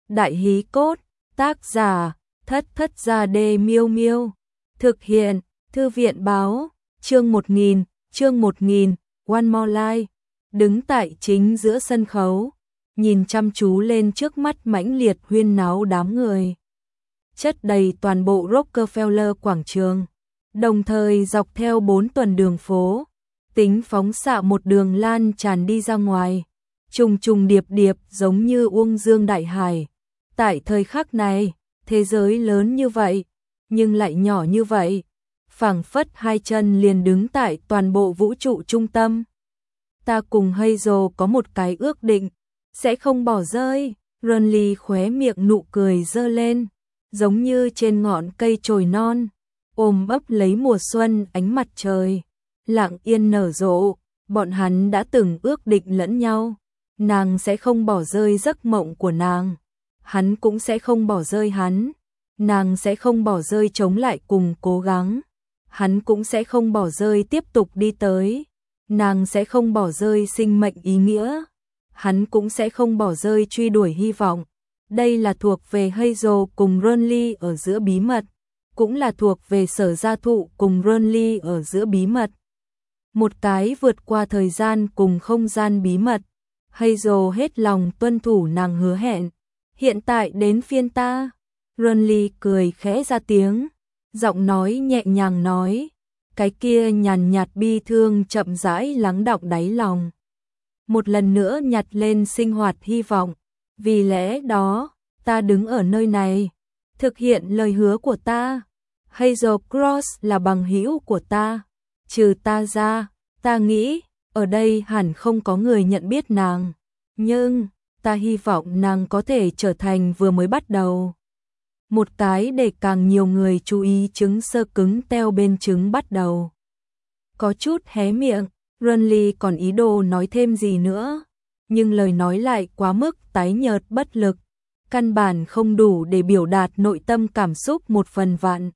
Đại hí cốt, tác giả, Thất Thất Gia Đê Miêu Miêu. Thực hiện, Thư viện báo, chương 1000, One More Life. Đứng tại chính giữa sân khấu, nhìn chăm chú lên trước mắt mãnh liệt huyên náo đám người. Chất đầy toàn bộ Rockefeller quảng trường, đồng thời dọc theo 4 tuần đường phố, tính phóng xạ một đường lan tràn đi ra ngoài, trùng trùng điệp điệp giống như uông dương đại hải. Tại thời khắc này, thế giới lớn như vậy, nhưng lại nhỏ như vậy, phảng phất hai chân liền đứng tại toàn bộ vũ trụ trung tâm. Ta cùng Hazel có một cái ước định, sẽ không bỏ rơi. Ronly khóe miệng nụ cười giơ lên, giống như trên ngọn cây chồi non, ôm ấp lấy mùa xuân ánh mặt trời, lặng yên nở rộ. Bọn hắn đã từng ước định lẫn nhau, nàng sẽ không bỏ rơi giấc mộng của nàng, hắn cũng sẽ không bỏ rơi hắn, nàng sẽ không bỏ rơi chống lại cùng cố gắng, hắn cũng sẽ không bỏ rơi tiếp tục đi tới, nàng sẽ không bỏ rơi sinh mệnh ý nghĩa, hắn cũng sẽ không bỏ rơi truy đuổi hy vọng. Đây là thuộc về Hazel cùng Ronly ở giữa bí mật, cũng là thuộc về Sở Gia Thụ cùng Ronly ở giữa bí mật. Một cái vượt qua thời gian cùng không gian bí mật. Hazel hết lòng tuân thủ nàng hứa hẹn. Hiện tại đến phiên ta. Ronly cười khẽ ra tiếng, giọng nói nhẹ nhàng nói, cái kia nhàn nhạt bi thương chậm rãi lắng đọng đáy lòng. Một lần nữa nhặt lên sinh hoạt hy vọng. Vì lẽ đó, ta đứng ở nơi này, thực hiện lời hứa của ta. Hazel Cross là bằng hữu của ta. Trừ ta ra, ta nghĩ, ở đây hẳn không có người nhận biết nàng. Nhưng, ta hy vọng nàng có thể trở thành vừa mới bắt đầu. Một cái để càng nhiều người chú ý trứng sơ cứng teo bên trứng bắt đầu. Có chút hé miệng, Ronly còn ý đồ nói thêm gì nữa, nhưng lời nói lại quá mức tái nhợt bất lực, căn bản không đủ để biểu đạt nội tâm cảm xúc một phần vạn.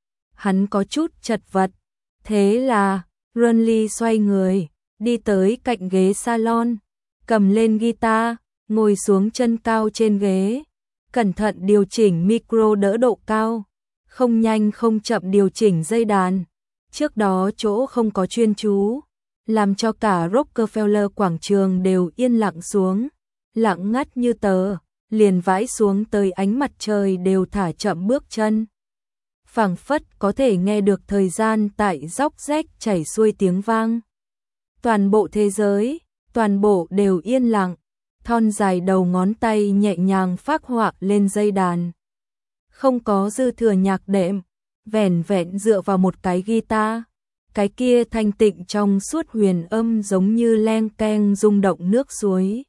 Hắn có chút chật vật, thế là Ronly xoay người, đi tới cạnh ghế salon, cầm lên guitar, ngồi xuống chân cao trên ghế, cẩn thận điều chỉnh micro đỡ độ cao, không nhanh không chậm điều chỉnh dây đàn. Trước đó chỗ không có chuyên chú, làm cho cả Rockefeller quảng trường đều yên lặng xuống, lặng ngắt như tờ, liền vãi xuống tới ánh mặt trời đều thả chậm bước chân. Phảng phất có thể nghe được thời gian tại róc rách chảy xuôi tiếng vang. Toàn bộ thế giới, toàn bộ đều yên lặng, thon dài đầu ngón tay nhẹ nhàng phác họa lên dây đàn. Không có dư thừa nhạc đệm, vẻn vẹn dựa vào một cái guitar. Cái kia thanh tịnh trong suốt huyền âm giống như leng keng rung động nước suối.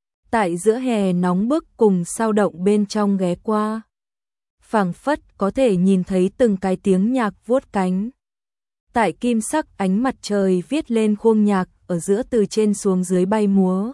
Tại giữa hè nóng bức cùng sao động bên trong ghé qua. Phảng phất có thể nhìn thấy từng cái tiếng nhạc vuốt cánh. Tại kim sắc ánh mặt trời viết lên khuôn nhạc ở giữa từ trên xuống dưới bay múa.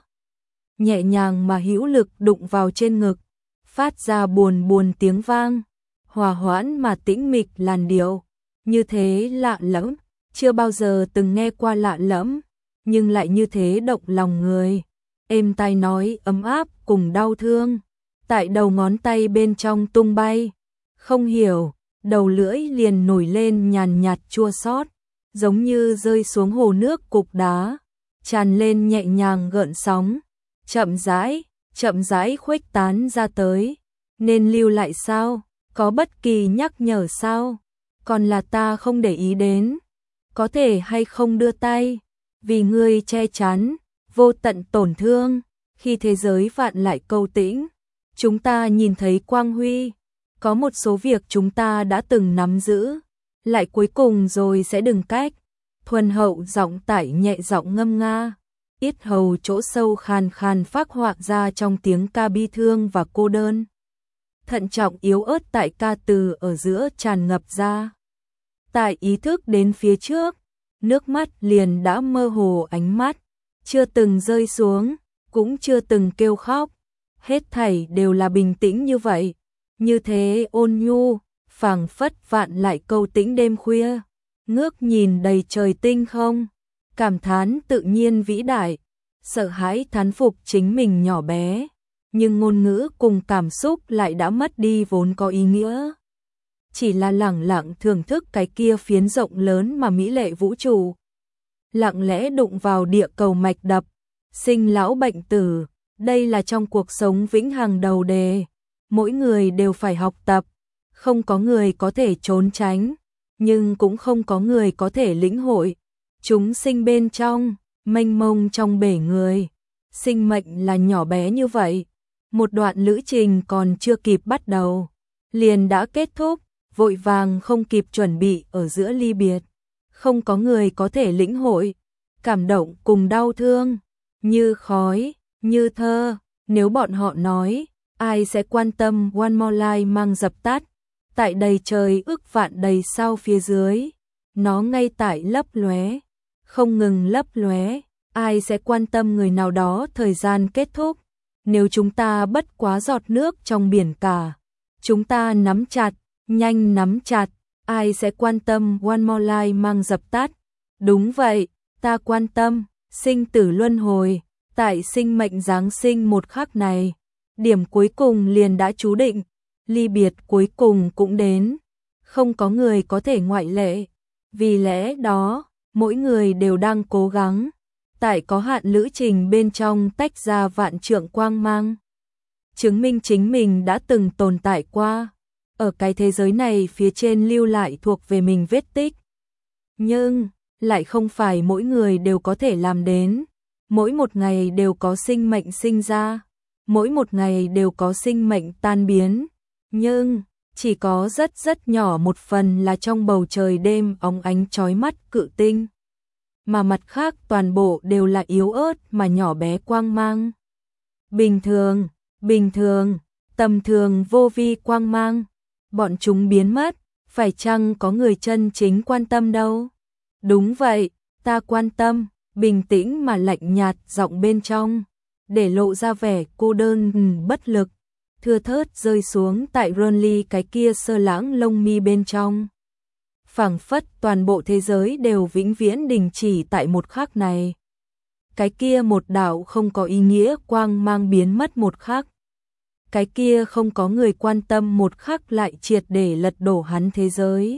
Nhẹ nhàng mà hữu lực đụng vào trên ngực, phát ra buồn buồn tiếng vang, hòa hoãn mà tĩnh mịch làn điệu. Như thế lạ lẫm. Chưa bao giờ từng nghe qua lạ lẫm, nhưng lại như thế động lòng người. Êm tai nói ấm áp cùng đau thương, tại đầu ngón tay bên trong tung bay. Không hiểu, đầu lưỡi liền nổi lên nhàn nhạt chua xót, giống như rơi xuống hồ nước cục đá, tràn lên nhẹ nhàng gợn sóng, chậm rãi khuếch tán ra tới. Nên lưu lại sao? Có bất kỳ nhắc nhở sao? Còn là ta không để ý đến. Có thể hay không đưa tay, vì ngươi che chắn, vô tận tổn thương, khi thế giới vạn lại câu tĩnh, chúng ta nhìn thấy quang huy, có một số việc chúng ta đã từng nắm giữ, lại cuối cùng rồi sẽ đừng cách. Thuần hậu giọng tải nhẹ giọng ngâm nga, yết hầu chỗ sâu khàn khàn phác họa ra trong tiếng ca bi thương và cô đơn. Thận trọng yếu ớt tại ca từ ở giữa tràn ngập ra. Tại ý thức đến phía trước, nước mắt liền đã mơ hồ ánh mắt, chưa từng rơi xuống, cũng chưa từng kêu khóc. Hết thảy đều là bình tĩnh như vậy, như thế ôn nhu, phảng phất vạn lại câu tĩnh đêm khuya, ngước nhìn đầy trời tinh không, cảm thán tự nhiên vĩ đại, sợ hãi thán phục chính mình nhỏ bé, nhưng ngôn ngữ cùng cảm xúc lại đã mất đi vốn có ý nghĩa. Chỉ là lẳng lặng thưởng thức cái kia phiến rộng lớn mà mỹ lệ vũ trụ. Lặng lẽ đụng vào địa cầu mạch đập, sinh lão bệnh tử, đây là trong cuộc sống vĩnh hằng đầu đề. Mỗi người đều phải học tập, không có người có thể trốn tránh, nhưng cũng không có người có thể lĩnh hội. Chúng sinh bên trong, mênh mông trong bể người, sinh mệnh là nhỏ bé như vậy. Một đoạn lữ trình còn chưa kịp bắt đầu, liền đã kết thúc, vội vàng không kịp chuẩn bị ở giữa ly biệt. Không có người có thể lĩnh hội, cảm động cùng đau thương, như khói, như thơ. Nếu bọn họ nói, ai sẽ quan tâm One More Life mang dập tắt, tại đầy trời ức vạn đầy sao phía dưới, nó ngay tại lấp lóe, không ngừng lấp lóe, ai sẽ quan tâm người nào đó thời gian kết thúc, nếu chúng ta bất quá giọt nước trong biển cả, chúng ta nắm chặt, nhanh nắm chặt, ai sẽ quan tâm One More Life mang dập tắt, đúng vậy, ta quan tâm, sinh tử luân hồi, tại sinh mệnh Giáng sinh một khắc này, điểm cuối cùng liền đã chú định, ly biệt cuối cùng cũng đến, không có người có thể ngoại lệ, vì lẽ đó, mỗi người đều đang cố gắng, tại có hạn lữ trình bên trong tách ra vạn trượng quang mang, chứng minh chính mình đã từng tồn tại qua, ở cái thế giới này phía trên lưu lại thuộc về mình vết tích. Nhưng, lại không phải mỗi người đều có thể làm đến, mỗi một ngày đều có sinh mệnh sinh ra, mỗi một ngày đều có sinh mệnh tan biến, nhưng chỉ có rất rất nhỏ một phần là trong bầu trời đêm óng ánh chói mắt cự tinh, mà mặt khác toàn bộ đều là yếu ớt mà nhỏ bé quang mang. Bình thường, tầm thường vô vi quang mang, bọn chúng biến mất, phải chăng có người chân chính quan tâm đâu? Đúng vậy, ta quan tâm, bình tĩnh mà lạnh nhạt giọng bên trong, để lộ ra vẻ cô đơn bất lực, thưa thớt rơi xuống tại Ronly cái kia sơ lãng lông mi bên trong. Phảng phất toàn bộ thế giới đều vĩnh viễn đình chỉ tại một khắc này. Cái kia một đạo không có ý nghĩa quang mang biến mất một khắc. Cái kia không có người quan tâm một khắc lại triệt để lật đổ hắn thế giới.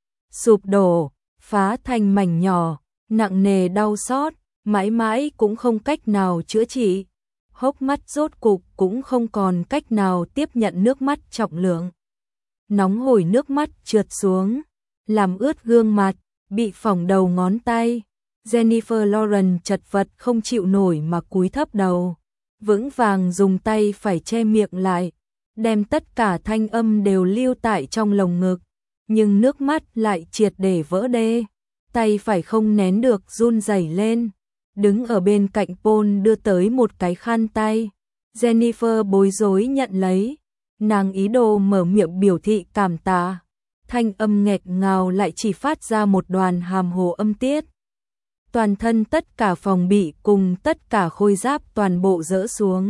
Sụp đổ, phá thành mảnh nhỏ, nặng nề đau xót, mãi mãi cũng không cách nào chữa trị. Hốc mắt rốt cục cũng không còn cách nào tiếp nhận nước mắt trọng lượng. Nóng hổi nước mắt trượt xuống, làm ướt gương mặt, bị phỏng đầu ngón tay. Jennifer Lawrence chật vật không chịu nổi mà cúi thấp đầu, vững vàng dùng tay phải che miệng lại, đem tất cả thanh âm đều lưu tại trong lồng ngực, nhưng nước mắt lại triệt để vỡ đê, tay phải không nén được run rẩy lên. Đứng ở bên cạnh Paul đưa tới một cái khăn tay, Jennifer bối rối nhận lấy, nàng ý đồ mở miệng biểu thị cảm tạ, thanh âm nghẹt ngào lại chỉ phát ra một đoàn hàm hồ âm tiết. Toàn thân tất cả phòng bị cùng tất cả khôi giáp toàn bộ rỡ xuống.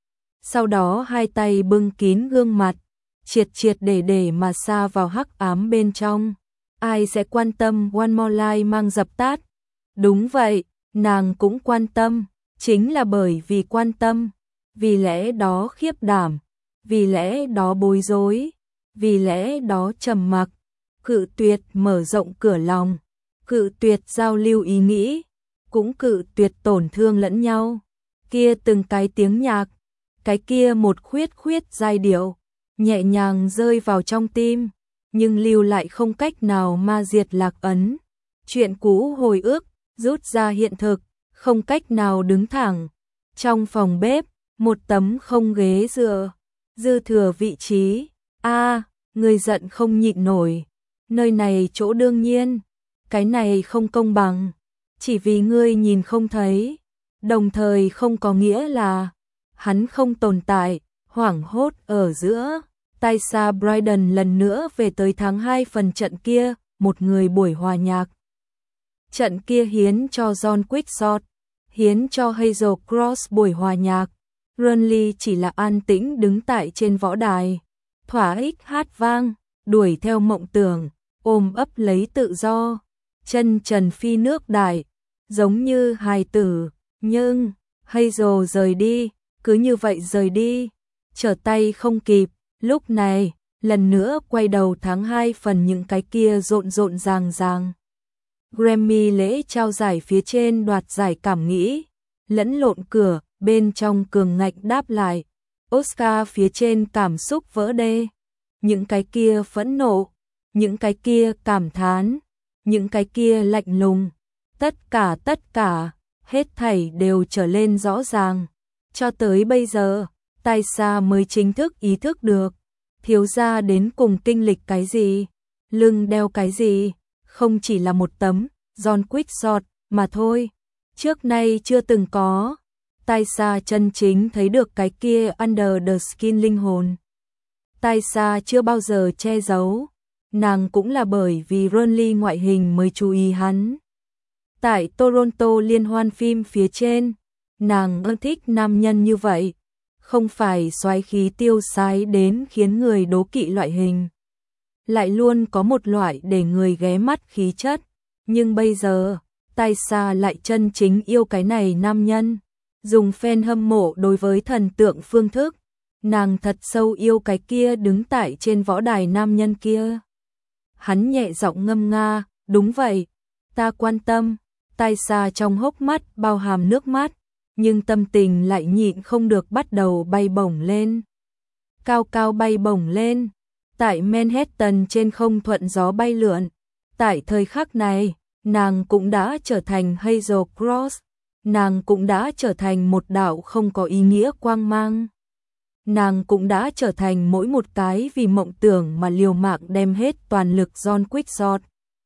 Sau đó hai tay bưng kín gương mặt, triệt để mà sa vào hắc ám bên trong. Ai sẽ quan tâm One More Life mang dập tắt? Đúng vậy, nàng cũng quan tâm, chính là bởi vì quan tâm, vì lẽ đó khiếp đảm, vì lẽ đó bối rối, vì lẽ đó trầm mặc, cự tuyệt mở rộng cửa lòng, cự tuyệt giao lưu ý nghĩ, cũng cự tuyệt tổn thương lẫn nhau. Kia từng cái tiếng nhạc, cái kia một khuyết giai điệu, nhẹ nhàng rơi vào trong tim, nhưng lưu lại không cách nào ma diệt lạc ấn. Chuyện cũ hồi ức, rút ra hiện thực, không cách nào đứng thẳng. Trong phòng bếp, một tấm không ghế dựa, dư thừa vị trí. Người giận không nhịn nổi. Nơi này chỗ đương nhiên, cái này không công bằng. Chỉ vì ngươi nhìn không thấy, đồng thời không có nghĩa là hắn không tồn tại. Hoảng hốt ở giữa, Taysha Brydon lần nữa về tới tháng 2 phần trận kia, một người buổi hòa nhạc. Trận kia hiến cho John Quickshot, hiến cho Hazel Cross buổi hòa nhạc. Ronly chỉ là an tĩnh đứng tại trên võ đài, thỏa ích hát vang, đuổi theo mộng tưởng, ôm ấp lấy tự do, chân trần phi nước đại, giống như hài tử. Nhưng Hazel rời đi, cứ như vậy rời đi, trở tay không kịp. Lúc này, lần nữa quay đầu tháng 2 phần những cái kia rộn rộn ràng ràng. Grammy lễ trao giải phía trên đoạt giải cảm nghĩ, lẫn lộn cửa, bên trong cường ngạnh đáp lại. Oscar phía trên cảm xúc vỡ đê, những cái kia phẫn nộ, những cái kia cảm thán, những cái kia lạnh lùng, tất cả, hết thảy đều trở lên rõ ràng. Cho tới bây giờ, Taisa mới chính thức ý thức được, thiếu gia đến cùng kinh lịch cái gì, lưng đeo cái gì, không chỉ là một tấm John Quick Sword mà thôi, trước nay chưa từng có. Taisa chân chính thấy được cái kia under the skin linh hồn. Taisa chưa bao giờ che giấu, nàng cũng là bởi vì Ronly ngoại hình mới chú ý hắn. Tại Toronto liên hoan phim phía trên, nàng ưa thích nam nhân như vậy, không phải soái khí tiêu sái đến khiến người đố kỵ loại hình, lại luôn có một loại để người ghé mắt khí chất, nhưng bây giờ, Taisa lại chân chính yêu cái này nam nhân, dùng fan hâm mộ đối với thần tượng phương thức, nàng thật sâu yêu cái kia đứng tại trên võ đài nam nhân kia. Hắn nhẹ giọng ngâm nga, đúng vậy, ta quan tâm. Taisa trong hốc mắt bao hàm nước mắt, nhưng tâm tình lại nhịn không được bắt đầu bay bổng lên. Cao cao bay bổng lên, tại Manhattan trên không thuận gió bay lượn. Tại thời khắc này, nàng cũng đã trở thành Hazel Cross, nàng cũng đã trở thành một đạo không có ý nghĩa quang mang. Nàng cũng đã trở thành mỗi một cái vì mộng tưởng mà liều mạng đem hết toàn lực John Quick Sword.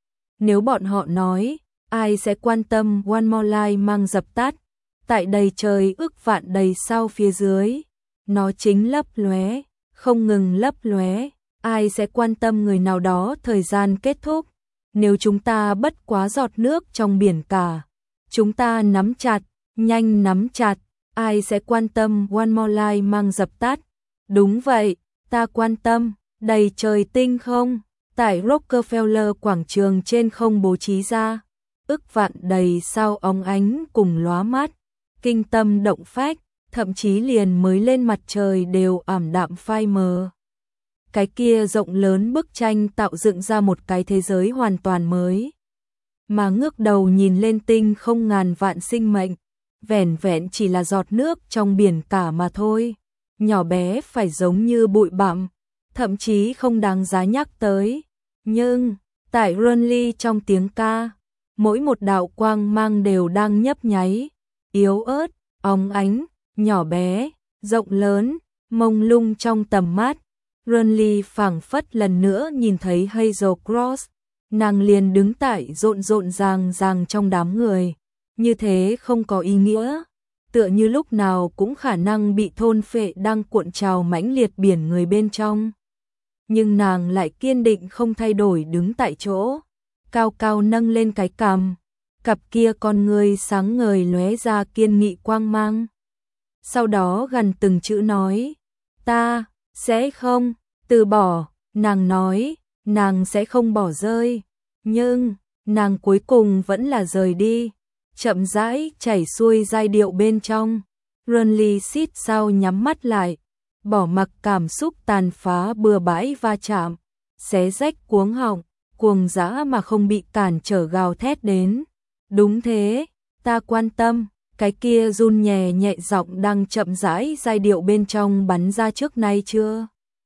Nếu bọn họ nói, ai sẽ quan tâm One More Life mang dập tắt, tại đầy trời ước vạn đầy sao phía dưới, nó chính lấp lóe, không ngừng lấp lóe, ai sẽ quan tâm người nào đó thời gian kết thúc, nếu chúng ta bất quá giọt nước trong biển cả, chúng ta nắm chặt, nhanh nắm chặt, ai sẽ quan tâm One More Life mang dập tắt, đúng vậy, ta quan tâm, đầy trời tinh không, tại Rockefeller quảng trường trên không bố trí ra. Ức vạn đầy sao óng ánh cùng lóa mắt, kinh tâm động phách, thậm chí liền mới lên mặt trời đều ảm đạm phai mờ. Cái kia rộng lớn bức tranh tạo dựng ra một cái thế giới hoàn toàn mới. Mà ngước đầu nhìn lên tinh không ngàn vạn sinh mệnh, vẻn vẹn chỉ là giọt nước trong biển cả mà thôi. Nhỏ bé phải giống như bụi bặm, thậm chí không đáng giá nhắc tới. Nhưng, tại Ronly trong tiếng ca, mỗi một đạo quang mang đều đang nhấp nháy, yếu ớt, óng ánh, nhỏ bé, rộng lớn, mông lung trong tầm mắt. Ronly phảng phất lần nữa nhìn thấy Hazel Cross, nàng liền đứng tại rộn rộn ràng ràng trong đám người, như thế không có ý nghĩa, tựa như lúc nào cũng khả năng bị thôn phệ đang cuộn trào mãnh liệt biển người bên trong. Nhưng nàng lại kiên định không thay đổi đứng tại chỗ, cao cao nâng lên cái cằm, cặp kia con người sáng ngời lóe ra kiên nghị quang mang. Sau đó gần từng chữ nói, ta sẽ không từ bỏ, nàng nói, nàng sẽ không bỏ rơi, nhưng nàng cuối cùng vẫn là rời đi, chậm rãi chảy xuôi giai điệu bên trong. Ronly xít sao nhắm mắt lại, bỏ mặc cảm xúc tàn phá bừa bãi va chạm, xé rách cuống họng, cuồng dã mà không bị cản trở gào thét đến. Đúng thế, ta quan tâm, cái kia run nhẹ nhẹ giọng đang chậm rãi giai điệu bên trong bắn ra trước nay chưa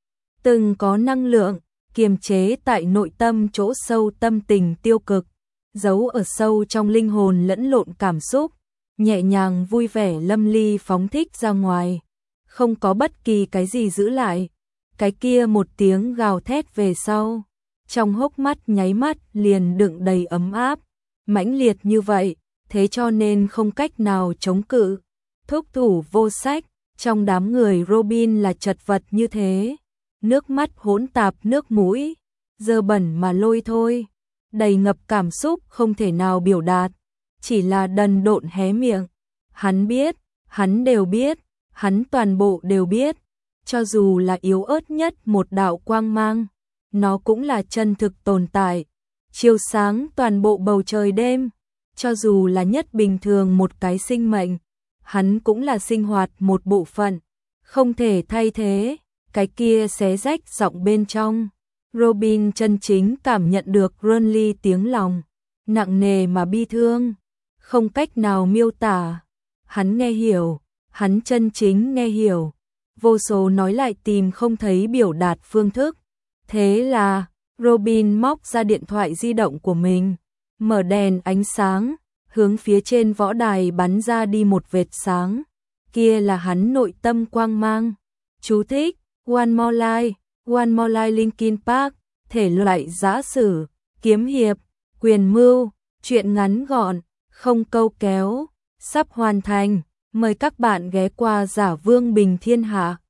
từng có năng lượng, kiềm chế tại nội tâm chỗ sâu tâm tình tiêu cực, giấu ở sâu trong linh hồn lẫn lộn cảm xúc, nhẹ nhàng vui vẻ lâm ly phóng thích ra ngoài, không có bất kỳ cái gì giữ lại. Cái kia một tiếng gào thét về sau, trong hốc mắt nháy mắt liền đựng đầy ấm áp, mãnh liệt như vậy, thế cho nên không cách nào chống cự. Thúc thủ vô sách, trong đám người Robin là chật vật như thế, nước mắt hỗn tạp nước mũi, dơ bẩn mà lôi thôi, đầy ngập cảm xúc không thể nào biểu đạt, chỉ là đần độn hé miệng. Hắn biết, hắn đều biết, hắn toàn bộ đều biết, cho dù là yếu ớt nhất một đạo quang mang, nó cũng là chân thực tồn tại, chiếu sáng toàn bộ bầu trời đêm, cho dù là nhất bình thường một cái sinh mệnh, hắn cũng là sinh hoạt một bộ phận, không thể thay thế. Cái kia xé rách giọng bên trong. Robin chân chính cảm nhận được Renly tiếng lòng, nặng nề mà bi thương, không cách nào miêu tả. Hắn nghe hiểu, hắn chân chính nghe hiểu. Vô số nói lại tìm không thấy biểu đạt phương thức. Thế là, Robin móc ra điện thoại di động của mình, mở đèn ánh sáng, hướng phía trên võ đài bắn ra đi một vệt sáng. Kia là hắn nội tâm quang mang. Chú thích: One More Life, One More Life Linkin Park, thể loại giã sử, kiếm hiệp, quyền mưu, truyện ngắn gọn, không câu kéo, sắp hoàn thành. Mời các bạn ghé qua Giả Vương Bình Thiên Hạ.